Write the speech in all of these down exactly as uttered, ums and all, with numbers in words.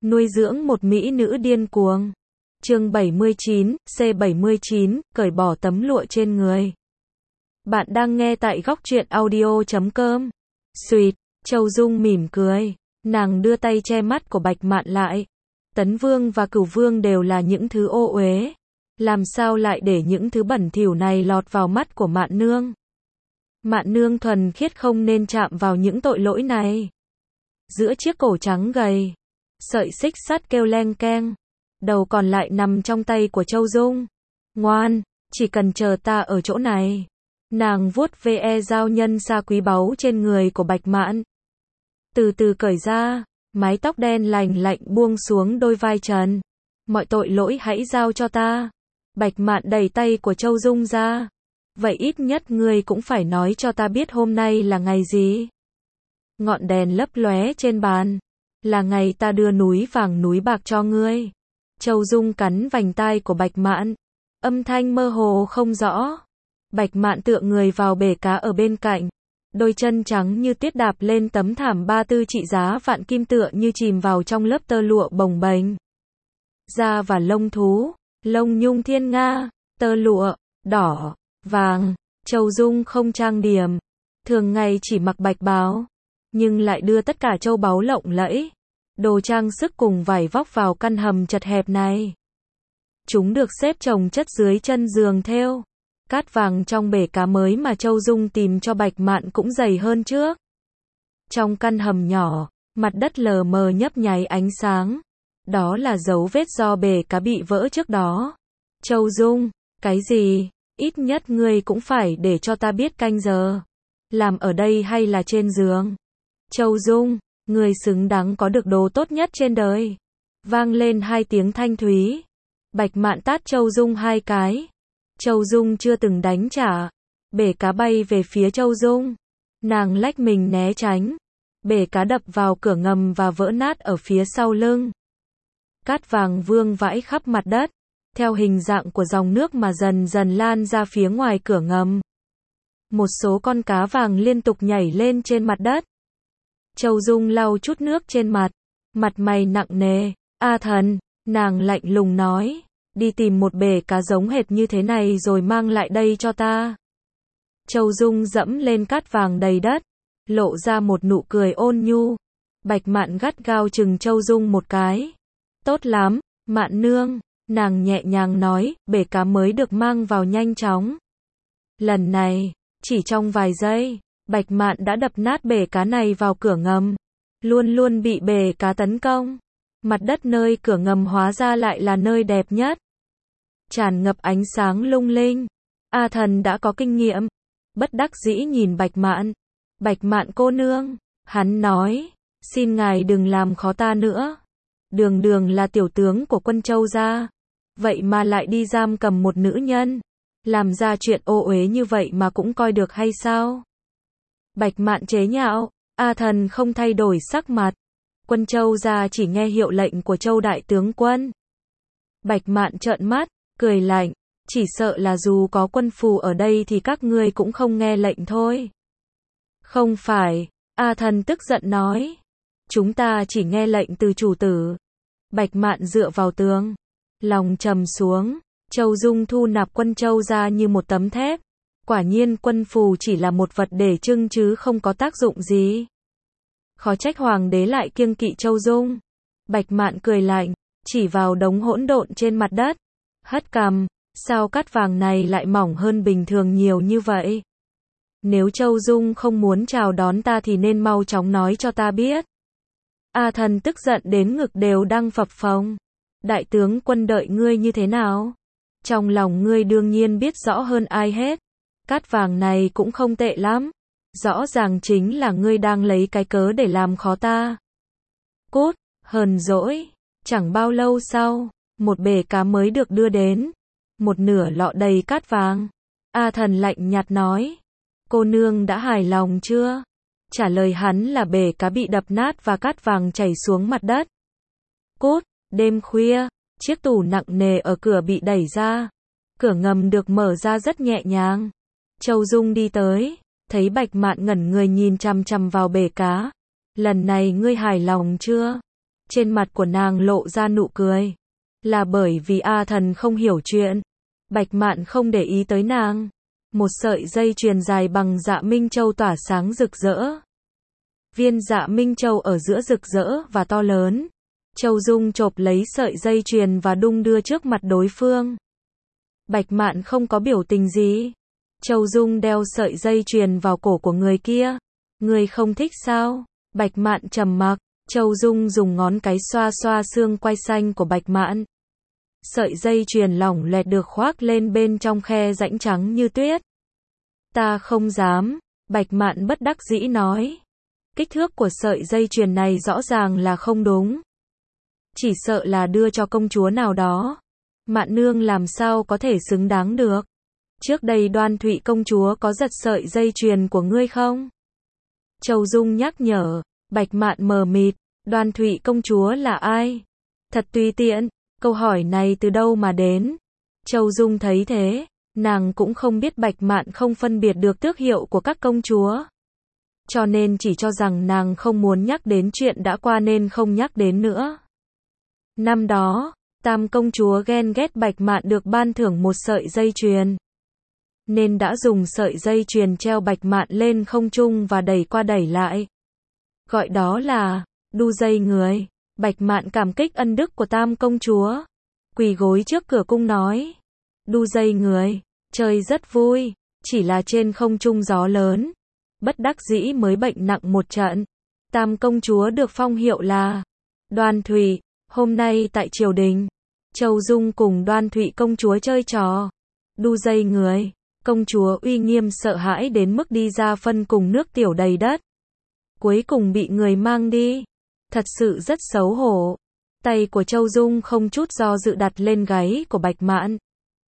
Nuôi dưỡng một mỹ nữ điên cuồng. Chương bảy mươi chín, C bảy mươi chín, cởi bỏ tấm lụa trên người. Bạn đang nghe tại góc truyện audio chấm com. Xuyệt, Châu Dung mỉm cười, nàng đưa tay che mắt của Bạch Mạn lại. Tấn Vương và Cửu Vương đều là những thứ ô uế, làm sao lại để những thứ bẩn thỉu này lọt vào mắt của Mạn nương? Mạn nương thuần khiết không nên chạm vào những tội lỗi này. Giữa chiếc cổ trắng gầy, sợi xích sắt kêu leng keng, đầu còn lại nằm trong tay của Châu Dung. Ngoan, chỉ cần chờ ta ở chỗ này. Nàng vuốt ve dao nhân sa quý báu trên người của Bạch Mạn. Từ từ cởi ra, mái tóc đen lành lạnh buông xuống đôi vai trần. Mọi tội lỗi hãy giao cho ta. Bạch Mạn đẩy tay của Châu Dung ra. Vậy ít nhất ngươi cũng phải nói cho ta biết hôm nay là ngày gì. Ngọn đèn lấp lóe trên bàn. Là ngày ta đưa núi vàng núi bạc cho ngươi. Châu Dung cắn vành tai của Bạch Mạn. Âm thanh mơ hồ không rõ. Bạch Mạn tựa người vào bể cá ở bên cạnh. Đôi chân trắng như tuyết đạp lên tấm thảm ba tư trị giá vạn kim tựa như chìm vào trong lớp tơ lụa bồng bềnh. Da và lông thú, lông nhung thiên nga, tơ lụa, đỏ, vàng. Châu Dung không trang điểm. Thường ngày chỉ mặc bạch bào. Nhưng lại đưa tất cả châu báu lộng lẫy, đồ trang sức cùng vải vóc vào căn hầm chật hẹp này. Chúng được xếp chồng chất dưới chân giường thêu. Cát vàng trong bể cá mới mà Châu Dung tìm cho Bạch Mạn cũng dày hơn trước. Trong căn hầm nhỏ, mặt đất lờ mờ nhấp nháy ánh sáng. Đó là dấu vết do bể cá bị vỡ trước đó. Châu Dung, cái gì? Ít nhất ngươi cũng phải để cho ta biết canh giờ. Làm ở đây hay là trên giường? Châu Dung, người xứng đáng có được đồ tốt nhất trên đời. Vang lên hai tiếng thanh thúy. Bạch Mạn tát Châu Dung hai cái. Châu Dung chưa từng đánh trả. Bể cá bay về phía Châu Dung. Nàng lách mình né tránh. Bể cá đập vào cửa ngầm và vỡ nát ở phía sau lưng. Cát vàng vương vãi khắp mặt đất, theo hình dạng của dòng nước mà dần dần lan ra phía ngoài cửa ngầm. Một số con cá vàng liên tục nhảy lên trên mặt đất. Châu Dung lau chút nước trên mặt, mặt mày nặng nề. A thần, nàng lạnh lùng nói, đi tìm một bể cá giống hệt như thế này rồi mang lại đây cho ta. Châu Dung dẫm lên cát vàng đầy đất, lộ ra một nụ cười ôn nhu. Bạch Mạn gắt gao chừng Châu Dung một cái. Tốt lắm, Mạn nương, nàng nhẹ nhàng nói, bể cá mới được mang vào nhanh chóng. Lần này, chỉ trong vài giây, Bạch Mạn đã đập nát bể cá này vào cửa ngầm. Luôn luôn bị bể cá tấn công. Mặt đất nơi cửa ngầm hóa ra lại là nơi đẹp nhất. Tràn ngập ánh sáng lung linh. A thần đã có kinh nghiệm. Bất đắc dĩ nhìn Bạch Mạn. Bạch Mạn cô nương, hắn nói, xin ngài đừng làm khó ta nữa. Đường đường là tiểu tướng của quân Châu gia. Vậy mà lại đi giam cầm một nữ nhân. Làm ra chuyện ô uế như vậy mà cũng coi được hay sao? Bạch Mạn chế nhạo. A thần không thay đổi sắc mặt. Quân Châu gia chỉ nghe hiệu lệnh của Châu đại tướng quân. Bạch Mạn trợn mắt, cười lạnh. Chỉ sợ là dù có quân phù ở đây thì các ngươi cũng không nghe lệnh thôi. Không phải, A thần tức giận nói. Chúng ta chỉ nghe lệnh từ chủ tử. Bạch Mạn dựa vào tường, lòng trầm xuống. Châu Dung thu nạp quân Châu ra như một tấm thép. Quả nhiên quân phù chỉ là một vật để trưng chứ không có tác dụng gì. Khó trách hoàng đế lại kiêng kỵ Châu Dung. Bạch Mạn cười lạnh, chỉ vào đống hỗn độn trên mặt đất. Hất cằm, sao cát vàng này lại mỏng hơn bình thường nhiều như vậy? Nếu Châu Dung không muốn chào đón ta thì nên mau chóng nói cho ta biết. A thần tức giận đến ngực đều đang phập phồng. Đại tướng quân đợi ngươi như thế nào? Trong lòng ngươi đương nhiên biết rõ hơn ai hết. Cát vàng này cũng không tệ lắm. Rõ ràng chính là ngươi đang lấy cái cớ để làm khó ta. Cút, hờn dỗi. Chẳng bao lâu sau, một bể cá mới được đưa đến. Một nửa lọ đầy cát vàng. A thần lạnh nhạt nói. Cô nương đã hài lòng chưa? Trả lời hắn là bể cá bị đập nát và cát vàng chảy xuống mặt đất. Cút, đêm khuya, chiếc tủ nặng nề ở cửa bị đẩy ra. Cửa ngầm được mở ra rất nhẹ nhàng. Châu Dung đi tới, thấy Bạch Mạn ngẩn người nhìn chằm chằm vào bể cá. Lần này ngươi hài lòng chưa? Trên mặt của nàng lộ ra nụ cười. Là bởi vì A Thần không hiểu chuyện. Bạch Mạn không để ý tới nàng. Một sợi dây chuyền dài bằng dạ minh châu tỏa sáng rực rỡ. Viên dạ minh châu ở giữa rực rỡ và to lớn. Châu Dung chộp lấy sợi dây chuyền và đung đưa trước mặt đối phương. Bạch Mạn không có biểu tình gì. Châu Dung đeo sợi dây chuyền vào cổ của người kia. Người không thích sao? Bạch Mạn trầm mặc. Châu Dung dùng ngón cái xoa xoa xương quai xanh của Bạch Mạn. Sợi dây chuyền lỏng lẻo được khoác lên bên trong khe rãnh trắng như tuyết. Ta không dám, Bạch Mạn bất đắc dĩ nói. Kích thước của sợi dây chuyền này rõ ràng là không đúng. Chỉ sợ là đưa cho công chúa nào đó. Mạn nương làm sao có thể xứng đáng được. Trước đây Đoan Thụy công chúa có giật sợi dây chuyền của ngươi không? Châu Dung nhắc nhở. Bạch Mạn mờ mịt. Đoan Thụy công chúa là ai? Thật tùy tiện. Câu hỏi này từ đâu mà đến? Châu Dung thấy thế. Nàng cũng không biết Bạch Mạn không phân biệt được tước hiệu của các công chúa. Cho nên chỉ cho rằng nàng không muốn nhắc đến chuyện đã qua nên không nhắc đến nữa. Năm đó, Tam công chúa ghen ghét Bạch Mạn được ban thưởng một sợi dây chuyền. Nên đã dùng sợi dây chuyền treo Bạch Mạn lên không trung và đẩy qua đẩy lại. Gọi đó là đu dây người. Bạch Mạn cảm kích ân đức của Tam công chúa. Quỳ gối trước cửa cung nói. Đu dây người, chơi rất vui, chỉ là trên không trung gió lớn. Bất đắc dĩ mới bệnh nặng một trận. Tam công chúa được phong hiệu là Đoan Thụy. Hôm nay tại triều đình, Châu Dung cùng Đoan Thụy công chúa chơi trò đu dây người. Công chúa uy nghiêm sợ hãi đến mức đi ra phân cùng nước tiểu đầy đất. Cuối cùng bị người mang đi. Thật sự rất xấu hổ. Tay của Châu Dung không chút do dự đặt lên gáy của Bạch Mạn.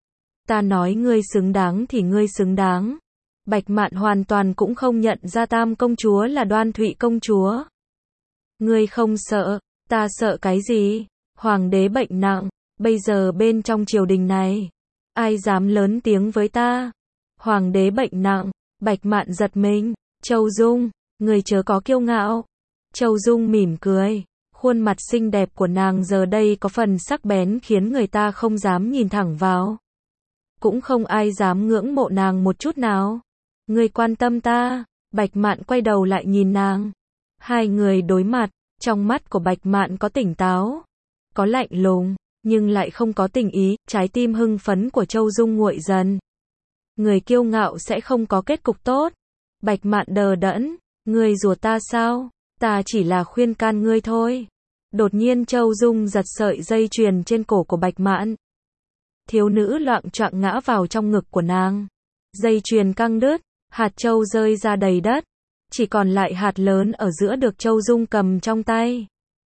Ta nói ngươi xứng đáng thì ngươi xứng đáng. Bạch Mạn hoàn toàn cũng không nhận ra Tam công chúa là Đoan Thụy công chúa. Ngươi không sợ, ta sợ cái gì? Hoàng đế bệnh nặng, bây giờ bên trong triều đình này, ai dám lớn tiếng với ta? Hoàng đế bệnh nặng, Bạch Mạn giật mình. Châu Dung, ngươi chớ có kiêu ngạo. Châu Dung mỉm cười. Khuôn mặt xinh đẹp của nàng giờ đây có phần sắc bén khiến người ta không dám nhìn thẳng vào. Cũng không ai dám ngưỡng mộ nàng một chút nào. Ngươi quan tâm ta. Bạch Mạn quay đầu lại nhìn nàng. Hai người đối mặt. Trong mắt của Bạch Mạn có tỉnh táo, có lạnh lùng, nhưng lại không có tình ý. Trái tim hưng phấn của Châu Dung nguội dần. Người kiêu ngạo sẽ không có kết cục tốt. Bạch Mạn đờ đẫn. Ngươi rủa ta sao? Ta chỉ là khuyên can ngươi thôi. Đột nhiên Châu Dung giật sợi dây chuyền trên cổ của Bạch Mạn. Thiếu nữ loạng choạng ngã vào trong ngực của nàng. Dây chuyền căng đứt, hạt châu rơi ra đầy đất. Chỉ còn lại hạt lớn ở giữa được Châu Dung cầm trong tay.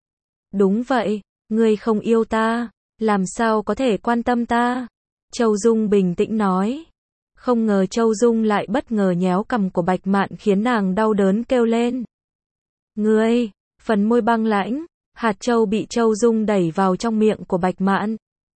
Đúng vậy, ngươi không yêu ta, làm sao có thể quan tâm ta? Châu Dung bình tĩnh nói. Không ngờ Châu Dung lại bất ngờ nhéo cằm của Bạch Mạn khiến nàng đau đớn kêu lên. Ngươi, phần môi băng lãnh, hạt châu bị Châu Dung đẩy vào trong miệng của Bạch Mạn.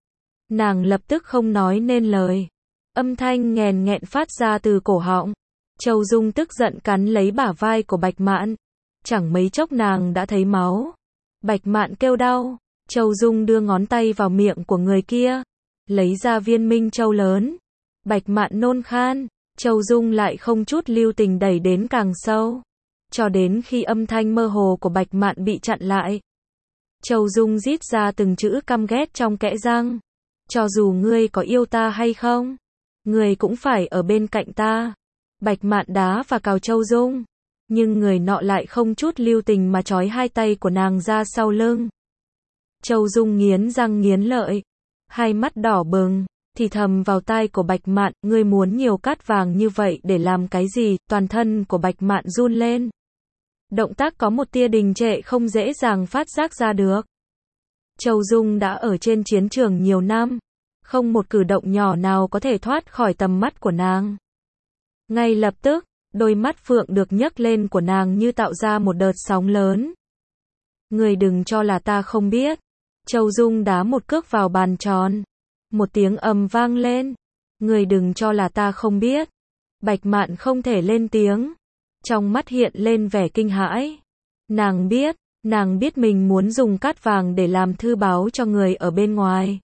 Nàng lập tức không nói nên lời. Âm thanh nghèn nghẹn phát ra từ cổ họng. Châu Dung tức giận cắn lấy bả vai của Bạch Mạn. Chẳng mấy chốc nàng đã thấy máu. Bạch Mạn kêu đau. Châu Dung đưa ngón tay vào miệng của người kia. Lấy ra viên minh châu lớn. Bạch Mạn nôn khan. Châu Dung lại không chút lưu tình đẩy đến càng sâu. Cho đến khi âm thanh mơ hồ của Bạch Mạn bị chặn lại. Châu Dung rít ra từng chữ căm ghét trong kẽ răng. Cho dù ngươi có yêu ta hay không, ngươi cũng phải ở bên cạnh ta. Bạch Mạn đá và cào Châu Dung. Nhưng người nọ lại không chút lưu tình mà trói hai tay của nàng ra sau lưng. Châu Dung nghiến răng nghiến lợi. Hai mắt đỏ bừng. Thì thầm vào tai của Bạch Mạn. Ngươi muốn nhiều cát vàng như vậy để làm cái gì? Toàn thân của Bạch Mạn run lên. Động tác có một tia đình trệ không dễ dàng phát giác ra được. Châu Dung đã ở trên chiến trường nhiều năm. Không một cử động nhỏ nào có thể thoát khỏi tầm mắt của nàng. Ngay lập tức, đôi mắt phượng được nhấc lên của nàng như tạo ra một đợt sóng lớn. Ngươi đừng cho là ta không biết. Châu Dung đá một cước vào bàn tròn. Một tiếng ầm vang lên. Ngươi đừng cho là ta không biết. Bạch Mạn không thể lên tiếng. Trong mắt hiện lên vẻ kinh hãi. Nàng biết, Nàng biết mình muốn dùng cát vàng để làm thư báo cho người ở bên ngoài.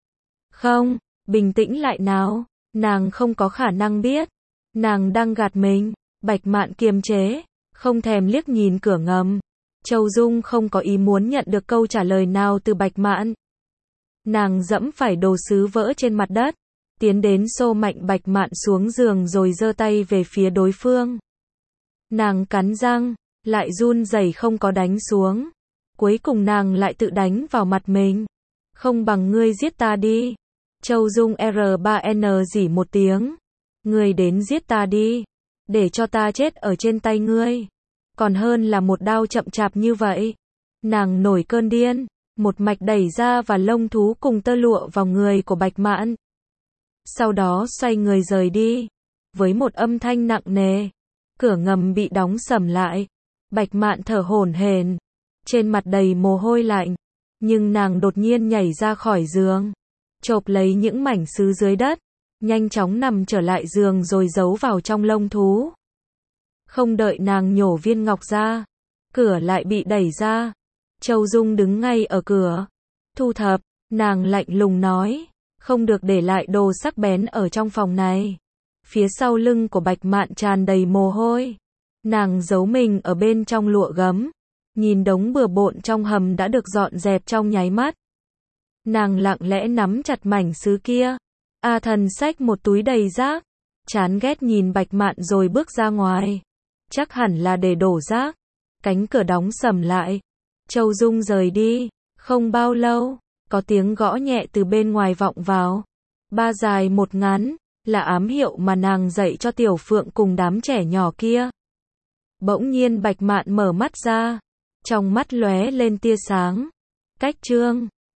Không, bình tĩnh lại nào, nàng không có khả năng biết. Nàng đang gạt mình. Bạch Mạn kiềm chế, không thèm liếc nhìn cửa ngầm. Châu Dung không có ý muốn nhận được câu trả lời nào từ Bạch Mạn. Nàng dẫm phải đồ sứ vỡ trên mặt đất, tiến đến xô mạnh Bạch Mạn xuống giường rồi giơ tay về phía đối phương. Nàng cắn răng, lại run rẩy không có đánh xuống. Cuối cùng nàng lại tự đánh vào mặt mình. Không bằng ngươi giết ta đi. Châu Dung R ba N rỉ một tiếng. Ngươi đến giết ta đi. Để cho ta chết ở trên tay ngươi. Còn hơn là một đao chậm chạp như vậy. Nàng nổi cơn điên. Một mạch đẩy ra và lông thú cùng tơ lụa vào người của Bạch Mạn. Sau đó xoay người rời đi. Với một âm thanh nặng nề. Cửa ngầm bị đóng sầm lại. Bạch Mạn thở hổn hển. Trên mặt đầy mồ hôi lạnh. Nhưng nàng đột nhiên nhảy ra khỏi giường. Chộp lấy những mảnh sứ dưới đất. Nhanh chóng nằm trở lại giường rồi giấu vào trong lông thú. Không đợi nàng nhổ viên ngọc ra. Cửa lại bị đẩy ra. Châu Dung đứng ngay ở cửa. Thu thập, nàng lạnh lùng nói. Không được để lại đồ sắc bén ở trong phòng này. Phía sau lưng của Bạch Mạn tràn đầy mồ hôi. Nàng giấu mình ở bên trong lụa gấm. Nhìn đống bừa bộn trong hầm đã được dọn dẹp trong nháy mắt. Nàng lặng lẽ nắm chặt mảnh sứ kia. A Thần xách một túi đầy rác. Chán ghét nhìn Bạch Mạn rồi bước ra ngoài. Chắc hẳn là để đổ rác. Cánh cửa đóng sầm lại. Châu Dung rời đi. Không bao lâu, có tiếng gõ nhẹ từ bên ngoài vọng vào. Ba dài một ngắn, là ám hiệu mà nàng dạy cho Tiểu Phượng cùng đám trẻ nhỏ kia. Bỗng nhiên Bạch Mạn mở mắt ra. Trong mắt lóe lên tia sáng. Cách chương